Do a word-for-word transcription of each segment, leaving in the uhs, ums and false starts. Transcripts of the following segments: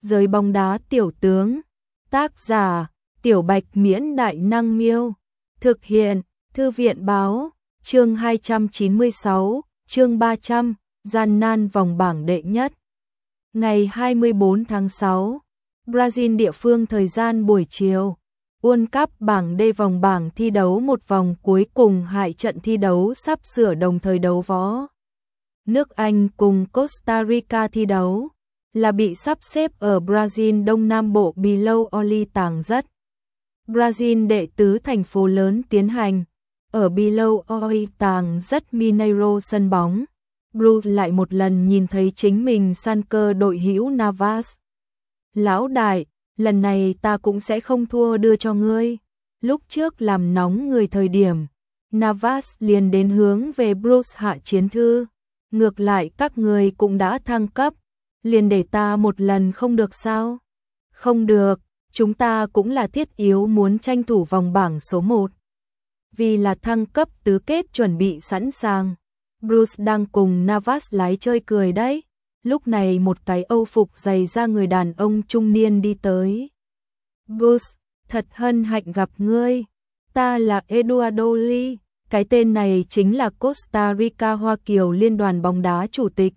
Giới bóng đá tiểu tướng. Tác giả, Tiểu Bạch Miễn Đại Năng Miêu. Thực hiện, Thư viện Báo. Chương hai trăm chín mươi sáu, chương ba trăm, gian nan vòng bảng đệ nhất. Ngày hai mươi bốn tháng sáu, Brazil địa phương thời gian buổi chiều. World Cup bảng D vòng bảng thi đấu một vòng cuối cùng hai trận thi đấu sắp sửa đồng thời đấu võ. Nước Anh cùng Costa Rica thi đấu là bị sắp xếp ở Brazil Đông Nam Bộ Belo Horizonte. Brazil đệ tứ thành phố lớn tiến hành ở Belo Horizonte Mineiro sân bóng. Bruce lại một lần nhìn thấy chính mình san cơ đội hữu Navas. Lão đại, lần này ta cũng sẽ không thua đưa cho ngươi. Lúc trước làm nóng người thời điểm, Navas liền đến hướng về Bruce hạ chiến thư. Ngược lại các người cũng đã thăng cấp, liền để ta một lần không được sao? Không được, chúng ta cũng là thiết yếu muốn tranh thủ vòng bảng số một. Vì là thăng cấp tứ kết chuẩn bị sẵn sàng. Bruce đang cùng Navas lái chơi cười đấy. Lúc này một cái âu phục dày da người đàn ông trung niên đi tới. Bruce, thật hân hạnh gặp ngươi. Ta là Eduardo Lee. Cái tên này chính là Costa Rica Hoa Kiều Liên đoàn bóng đá chủ tịch.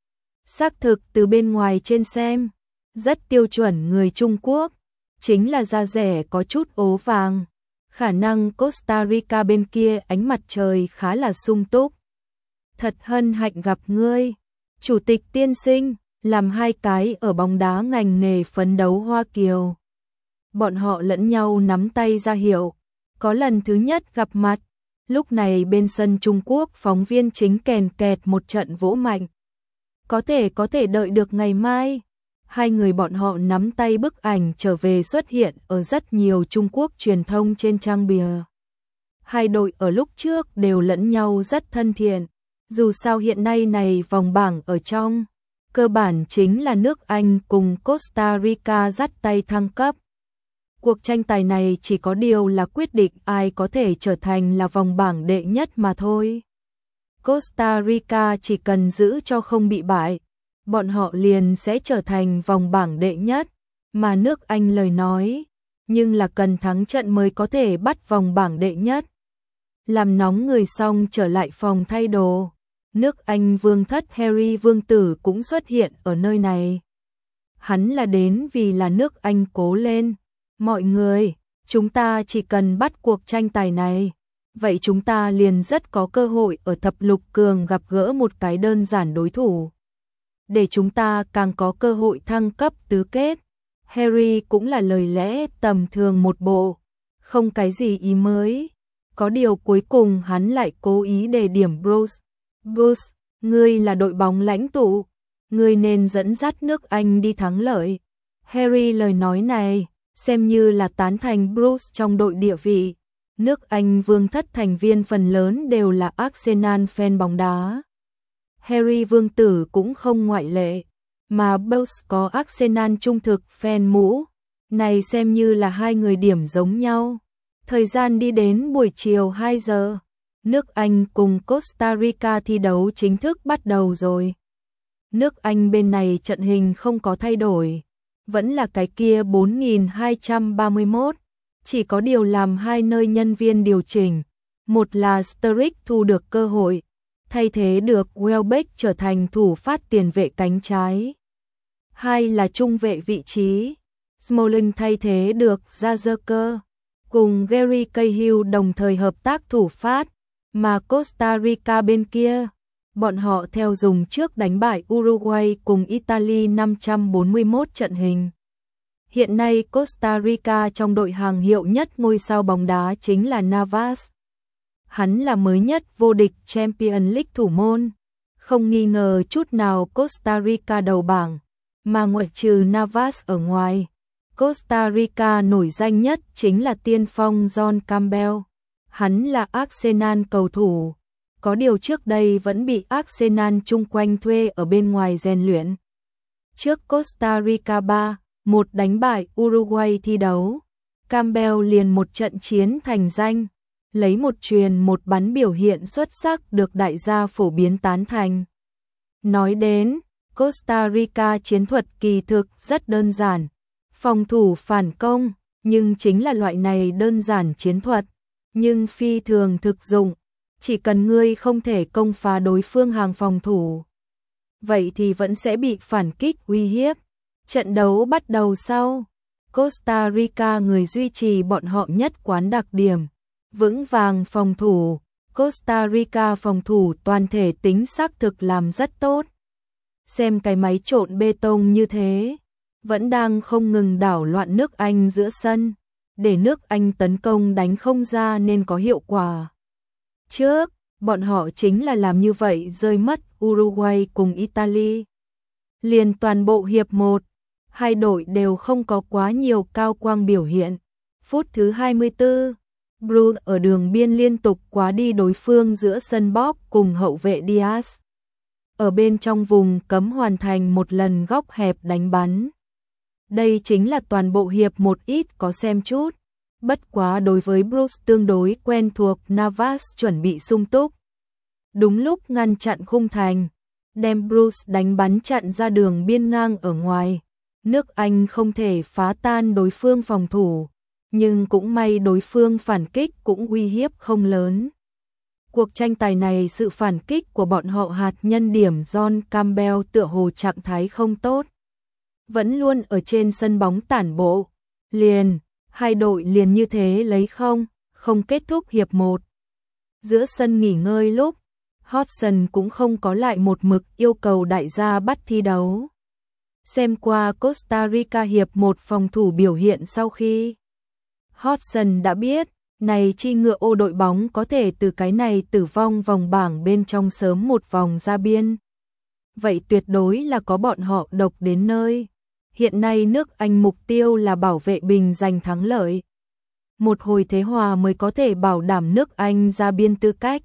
Xác thực từ bên ngoài trên xem, rất tiêu chuẩn người Trung Quốc, chính là da rẻ có chút ố vàng. Khả năng Costa Rica bên kia ánh mặt trời khá là sung túc. Thật hân hạnh gặp ngươi. Chủ tịch tiên sinh, làm hai cái ở bóng đá ngành nghề phấn đấu Hoa Kiều. Bọn họ lẫn nhau nắm tay ra hiệu, có lần thứ nhất gặp mặt. Lúc này bên sân Trung Quốc phóng viên chính kèn kẹt một trận vỗ mạnh. Có thể có thể đợi được ngày mai. Hai người bọn họ nắm tay bức ảnh trở về xuất hiện ở rất nhiều Trung Quốc truyền thông trên trang bìa. Hai đội ở lúc trước đều lẫn nhau rất thân thiện. Dù sao hiện nay này vòng bảng ở trong, cơ bản chính là nước Anh cùng Costa Rica dắt tay thăng cấp. Cuộc tranh tài này chỉ có điều là quyết định ai có thể trở thành là vòng bảng đệ nhất mà thôi. Costa Rica chỉ cần giữ cho không bị bại, bọn họ liền sẽ trở thành vòng bảng đệ nhất, mà nước Anh lời nói, nhưng là cần thắng trận mới có thể bắt vòng bảng đệ nhất. Làm nóng người xong trở lại phòng thay đồ, nước Anh vương thất Harry vương tử cũng xuất hiện ở nơi này. Hắn là đến vì là nước Anh cố lên. Mọi người, chúng ta chỉ cần bắt cuộc tranh tài này, vậy chúng ta liền rất có cơ hội ở thập lục cường gặp gỡ một cái đơn giản đối thủ. Để chúng ta càng có cơ hội thăng cấp tứ kết. Harry cũng là lời lẽ tầm thường một bộ, không cái gì ý mới. Có điều cuối cùng hắn lại cố ý đề điểm Bruce. Bruce, ngươi là đội bóng lãnh tụ, ngươi nên dẫn dắt nước Anh đi thắng lợi. Harry lời nói này xem như là tán thành Bruce trong đội địa vị. Nước Anh vương thất thành viên phần lớn đều là Arsenal fan bóng đá. Harry vương tử cũng không ngoại lệ, mà Bruce có Arsenal trung thực fan mũ. Này xem như là hai người điểm giống nhau. Thời gian đi đến buổi chiều hai giờ. Nước Anh cùng Costa Rica thi đấu chính thức bắt đầu rồi. Nước Anh bên này trận hình không có thay đổi. Vẫn là cái kia bốn nghìn hai trăm ba mươi mốt, chỉ có điều làm hai nơi nhân viên điều chỉnh. Một là Sturridge thu được cơ hội, thay thế được Welbeck trở thành thủ phát tiền vệ cánh trái. Hai là trung vệ vị trí, Smalling thay thế được Gallagher, cùng Gary Cahill đồng thời hợp tác thủ phát, mà Costa Rica bên kia, bọn họ theo dùng trước đánh bại Uruguay cùng Italy năm trăm bốn mươi mốt trận hình. Hiện nay Costa Rica trong đội hàng hiệu nhất ngôi sao bóng đá chính là Navas. Hắn là mới nhất vô địch Champions League thủ môn. Không nghi ngờ chút nào Costa Rica đầu bảng, mà ngoại trừ Navas ở ngoài, Costa Rica nổi danh nhất chính là tiên phong John Campbell. Hắn là Arsenal cầu thủ. Có điều trước đây vẫn bị Arsenal chung quanh thuê ở bên ngoài rèn luyện. Trước Costa Rica ba một đánh bại Uruguay thi đấu, Campbell liền một trận chiến thành danh, lấy một truyền một bắn biểu hiện xuất sắc được đại gia phổ biến tán thành. Nói đến Costa Rica chiến thuật kỳ thực rất đơn giản, phòng thủ phản công, nhưng chính là loại này đơn giản chiến thuật, nhưng phi thường thực dụng, chỉ cần ngươi không thể công phá đối phương hàng phòng thủ, vậy thì vẫn sẽ bị phản kích uy hiếp. Trận đấu bắt đầu sau, Costa Rica người duy trì bọn họ nhất quán đặc điểm, vững vàng phòng thủ. Costa Rica phòng thủ toàn thể tính xác thực làm rất tốt. Xem cái máy trộn bê tông như thế, vẫn đang không ngừng đảo loạn nước Anh giữa sân, để nước Anh tấn công đánh không ra nên có hiệu quả. Trước, bọn họ chính là làm như vậy rơi mất Uruguay cùng Italy. Liền toàn bộ hiệp một, hai đội đều không có quá nhiều cao quang biểu hiện. Phút thứ hai mươi tư, Bruce ở đường biên liên tục quá đi đối phương giữa sân bóp cùng hậu vệ Diaz. Ở bên trong vùng cấm hoàn thành một lần góc hẹp đánh bắn. Đây chính là toàn bộ hiệp một ít có xem chút. Bất quá đối với Bruce tương đối quen thuộc, Navas chuẩn bị sung túc. Đúng lúc ngăn chặn khung thành, đem Bruce đánh bắn chặn ra đường biên ngang ở ngoài. Nước Anh không thể phá tan đối phương phòng thủ, nhưng cũng may đối phương phản kích cũng uy hiếp không lớn. Cuộc tranh tài này sự phản kích của bọn họ hạt nhân điểm John Campbell tựa hồ trạng thái không tốt. Vẫn luôn ở trên sân bóng tản bộ. Liền, hai đội liền như thế lấy không, không kết thúc hiệp một. Giữa sân nghỉ ngơi lúc, Hodgson cũng không có lại một mực yêu cầu đại gia bắt thi đấu. Xem qua Costa Rica hiệp một phòng thủ biểu hiện sau khi Hodgson đã biết, này chi ngựa ô đội bóng có thể từ cái này tử vong vòng bảng bên trong sớm một vòng ra biên. Vậy tuyệt đối là có bọn họ độc đến nơi. Hiện nay nước Anh mục tiêu là bảo vệ bình giành thắng lợi. Một hồi thế hòa mới có thể bảo đảm nước Anh ra biên tư cách.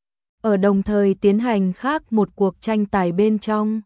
Ở đồng thời tiến hành khác một cuộc tranh tài bên trong.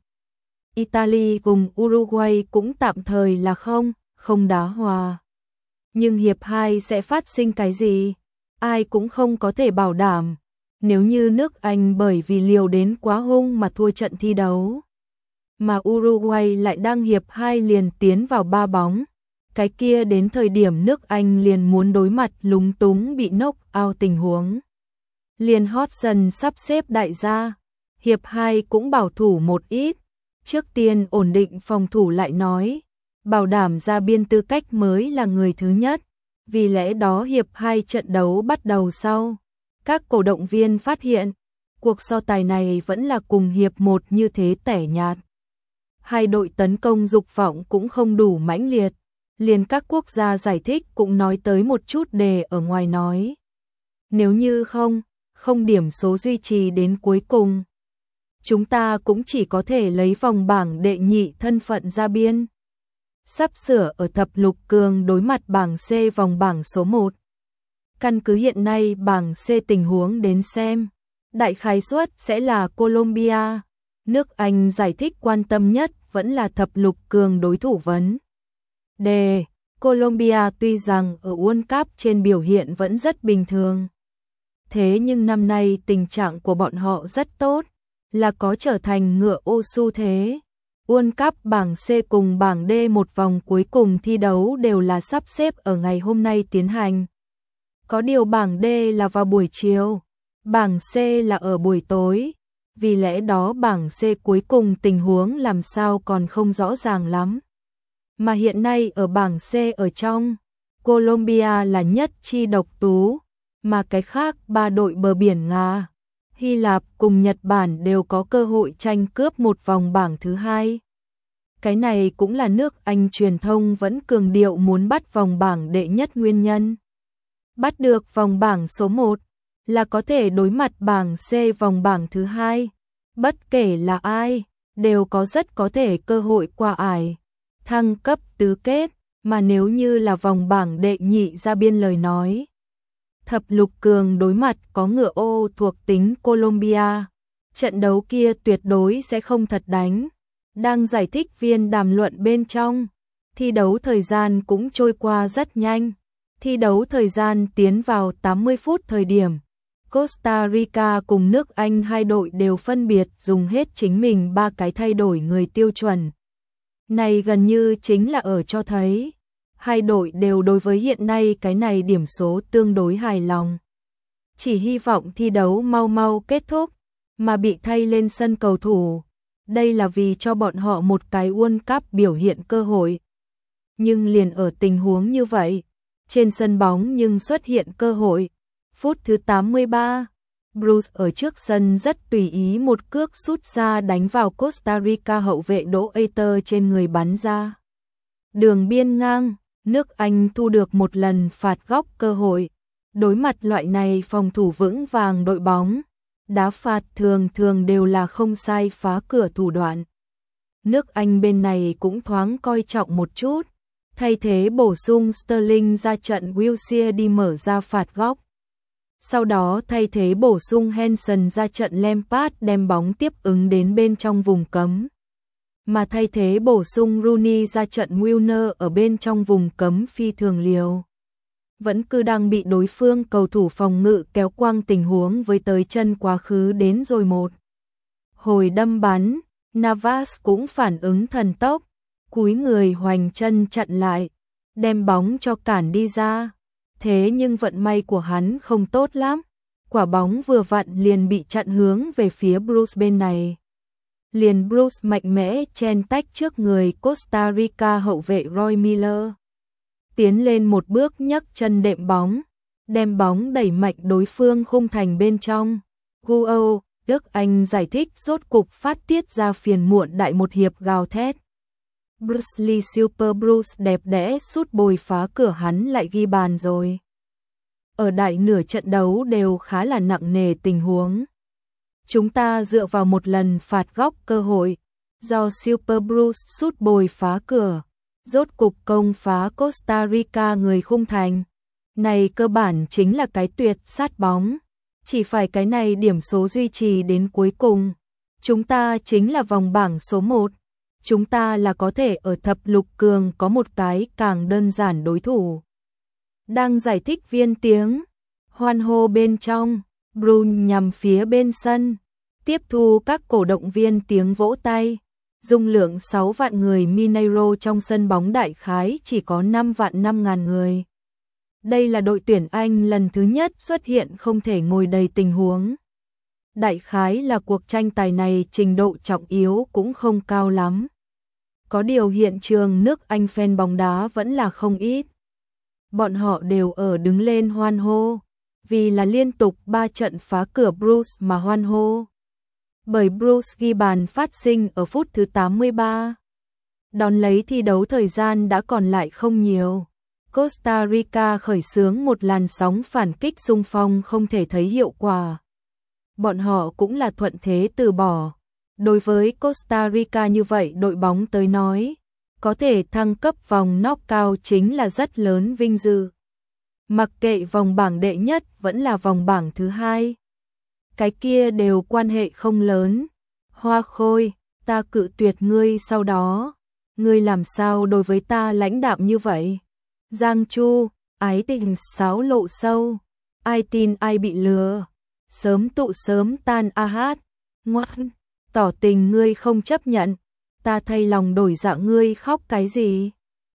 Italy cùng Uruguay cũng tạm thời là không, không đá hòa. Nhưng hiệp hai sẽ phát sinh cái gì? Ai cũng không có thể bảo đảm. Nếu như nước Anh bởi vì liều đến quá hung mà thua trận thi đấu, mà Uruguay lại đang hiệp hai liền tiến vào ba bóng, cái kia đến thời điểm nước Anh liền muốn đối mặt lúng túng bị knock out tình huống. Liền Hodgson sắp xếp đại gia, hiệp hai cũng bảo thủ một ít, trước tiên ổn định phòng thủ lại nói, bảo đảm ra biên tư cách mới là người thứ nhất. Vì lẽ đó hiệp hai trận đấu bắt đầu sau, các cổ động viên phát hiện, cuộc so tài này vẫn là cùng hiệp một như thế tẻ nhạt. Hai đội tấn công dục vọng cũng không đủ mãnh liệt, liền các quốc gia giải thích cũng nói tới một chút đề ở ngoài nói. Nếu như không, không điểm số duy trì đến cuối cùng, chúng ta cũng chỉ có thể lấy vòng bảng đệ nhị thân phận ra biên. Sắp sửa ở thập lục cường đối mặt bảng C vòng bảng số một. Căn cứ hiện nay bảng C tình huống đến xem, đại khái suất sẽ là Colombia. Nước Anh giải thích quan tâm nhất vẫn là thập lục cường đối thủ vấn. Đề, Colombia tuy rằng ở World Cup trên biểu hiện vẫn rất bình thường. Thế nhưng năm nay tình trạng của bọn họ rất tốt, là có trở thành ngựa ô xu thế. World Cup bảng C cùng bảng D một vòng cuối cùng thi đấu đều là sắp xếp ở ngày hôm nay tiến hành. Có điều bảng D là vào buổi chiều, bảng C là ở buổi tối, vì lẽ đó bảng C cuối cùng tình huống làm sao còn không rõ ràng lắm. Mà hiện nay ở bảng C ở trong, Colombia là nhất chi độc tú, mà cái khác ba đội bờ biển Nga, Hy Lạp cùng Nhật Bản đều có cơ hội tranh cướp một vòng bảng thứ hai. Cái này cũng là nước Anh truyền thông vẫn cường điệu muốn bắt vòng bảng đệ nhất nguyên nhân. Bắt được vòng bảng số một là có thể đối mặt bảng C vòng bảng thứ hai. Bất kể là ai, đều có rất có thể cơ hội qua ải, thăng cấp tứ kết, mà nếu như là vòng bảng đệ nhị ra biên lời nói. Thập lục cường đối mặt có ngựa ô thuộc tính Colombia. Trận đấu kia tuyệt đối sẽ không thật đánh. Đang giải thích viên đàm luận bên trong, thi đấu thời gian cũng trôi qua rất nhanh. Thi đấu thời gian tiến vào tám mươi phút thời điểm, Costa Rica cùng nước Anh hai đội đều phân biệt dùng hết chính mình ba cái thay đổi người tiêu chuẩn. Này gần như chính là ở cho thấy hai đội đều đối với hiện nay cái này điểm số tương đối hài lòng. Chỉ hy vọng thi đấu mau mau kết thúc, mà bị thay lên sân cầu thủ. Đây là vì cho bọn họ một cái World Cup biểu hiện cơ hội. Nhưng liền ở tình huống như vậy, trên sân bóng nhưng xuất hiện cơ hội. Phút thứ tám mươi ba, Bruce ở trước sân rất tùy ý một cước sút ra đánh vào Costa Rica hậu vệ Đỗ Eiter trên người bắn ra. Đường biên ngang, nước Anh thu được một lần phạt góc cơ hội. Đối mặt loại này phòng thủ vững vàng đội bóng, đá phạt thường thường đều là không sai phá cửa thủ đoạn. Nước Anh bên này cũng thoáng coi trọng một chút, thay thế bổ sung Sterling ra trận, Wilshere đi mở ra phạt góc. Sau đó thay thế bổ sung Henson ra trận, Lampard đem bóng tiếp ứng đến bên trong vùng cấm. Mà thay thế bổ sung Rooney ra trận, Milner ở bên trong vùng cấm phi thường liều. Vẫn cứ đang bị đối phương cầu thủ phòng ngự kéo quang tình huống với tới chân quá khứ đến rồi một. Hồi đâm bắn, Navas cũng phản ứng thần tốc, cúi người hoành chân chặn lại, đem bóng cho cản đi ra. Thế nhưng vận may của hắn không tốt lắm, quả bóng vừa vặn liền bị chặn hướng về phía Bruce bên này. Liền Bruce mạnh mẽ chen tách trước người Costa Rica hậu vệ Roy Miller. Tiến lên một bước nhấc chân đệm bóng, đem bóng đẩy mạnh đối phương khung thành bên trong. Guo, Đức Anh giải thích rốt cục phát tiết ra phiền muộn đại một hiệp gào thét. Bruce Lee Super Bruce đẹp đẽ sút bồi phá cửa, hắn lại ghi bàn rồi. Ở đại nửa trận đấu đều khá là nặng nề tình huống. Chúng ta dựa vào một lần phạt góc cơ hội, do Super Bruce sút bồi phá cửa, rốt cục công phá Costa Rica người khung thành. Này cơ bản chính là cái tuyệt sát bóng. Chỉ phải cái này điểm số duy trì đến cuối cùng. Chúng ta chính là vòng bảng số một. Chúng ta là có thể ở thập lục cường có một cái càng đơn giản đối thủ. Đang giải thích viên tiếng hoan hô bên trong, Bruce nhằm phía bên sân, tiếp thu các cổ động viên tiếng vỗ tay. Dung lượng sáu vạn người Mineiro trong sân bóng đại khái chỉ có năm vạn năm ngàn người. Đây là đội tuyển Anh lần thứ nhất xuất hiện không thể ngồi đầy tình huống. Đại khái là cuộc tranh tài này trình độ trọng yếu cũng không cao lắm. Có điều hiện trường nước Anh fan bóng đá vẫn là không ít. Bọn họ đều ở đứng lên hoan hô, vì là liên tục ba trận phá cửa Bruce mà hoan hô. Bởi Bruce ghi bàn phát sinh ở phút thứ tám mươi ba. Đón lấy thi đấu thời gian đã còn lại không nhiều. Costa Rica khởi xướng một làn sóng phản kích xung phong không thể thấy hiệu quả. Bọn họ cũng là thuận thế từ bỏ. Đối với Costa Rica như vậy đội bóng tới nói, có thể thăng cấp vòng knockout chính là rất lớn vinh dự. Mặc kệ vòng bảng đệ nhất vẫn là vòng bảng thứ hai. Cái kia đều quan hệ không lớn. Hoa Khôi, ta cự tuyệt ngươi sau đó. Ngươi làm sao đối với ta lãnh đạm như vậy? Giang Chu, ái tình sáo lộ sâu. Ai tin ai bị lừa. Sớm tụ sớm tan a hát. Ngoan, tỏ tình ngươi không chấp nhận. Ta thay lòng đổi dạ, ngươi khóc cái gì?